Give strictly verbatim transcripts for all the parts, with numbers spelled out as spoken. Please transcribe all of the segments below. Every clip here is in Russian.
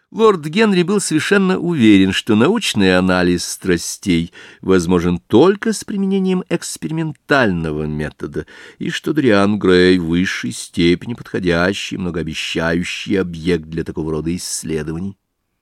Лорд Генри был совершенно уверен, что научный анализ страстей возможен только с применением экспериментального метода, и что Дориан Грей в высшей степени подходящий, многообещающий объект для такого рода исследований.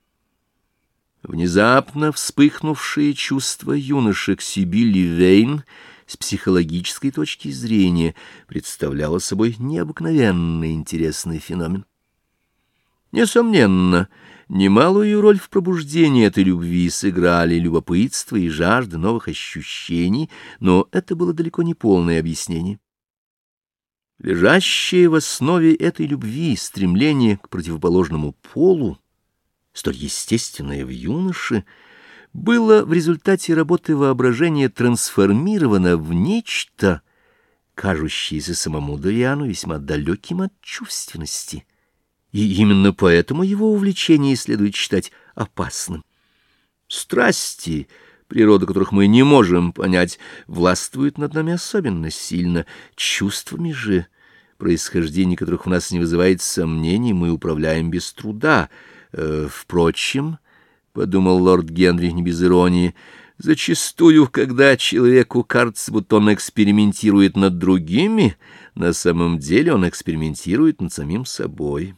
Внезапно вспыхнувшее чувство юноши к Сибилле Вейн с психологической точки зрения представляло собой необыкновенно интересный феномен. Несомненно, немалую роль в пробуждении этой любви сыграли любопытство и жажда новых ощущений, но это было далеко не полное объяснение. Лежащее в основе этой любви стремление к противоположному полу, столь естественное в юноше, было в результате работы воображения трансформировано в нечто, кажущееся самому Дориану весьма далеким от чувственности. И именно поэтому его увлечение следует считать опасным. Страсти, природу которых мы не можем понять, властвуют над нами особенно сильно. Чувствами же, происхождение которых у нас не вызывает сомнений, мы управляем без труда. Э, впрочем, — подумал лорд Генри не без иронии, — зачастую, когда человеку кажется, будто он экспериментирует над другими, на самом деле он экспериментирует над самим собой.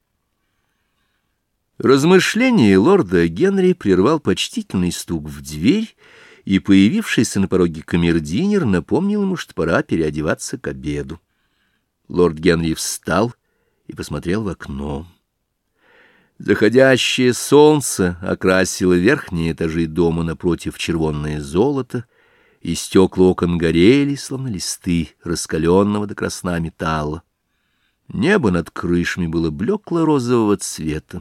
Размышление лорда Генри прервал почтительный стук в дверь, и появившийся на пороге камердинер напомнил ему, что пора переодеваться к обеду. Лорд Генри встал и посмотрел в окно. Заходящее солнце окрасило верхние этажи дома напротив червонное золото, и стекла окон горели, словно листы раскаленного до красна металла. Небо над крышами было блекло-розового цвета.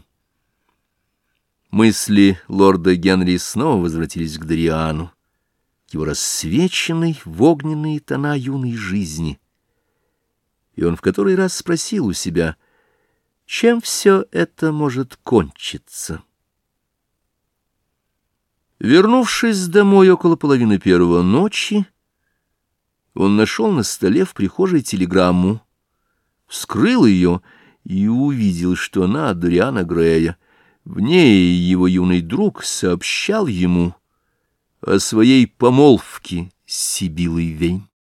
Мысли лорда Генри снова возвратились к Дориану, к его рассвеченной в огненные тона юной жизни. И он в который раз спросил у себя, чем все это может кончиться. Вернувшись домой около половины первого ночи, он нашел на столе в прихожей телеграмму, вскрыл ее и увидел, что она от Дориана Грея. В ней его юный друг сообщал ему о своей помолвке с Сибиллой Вейн.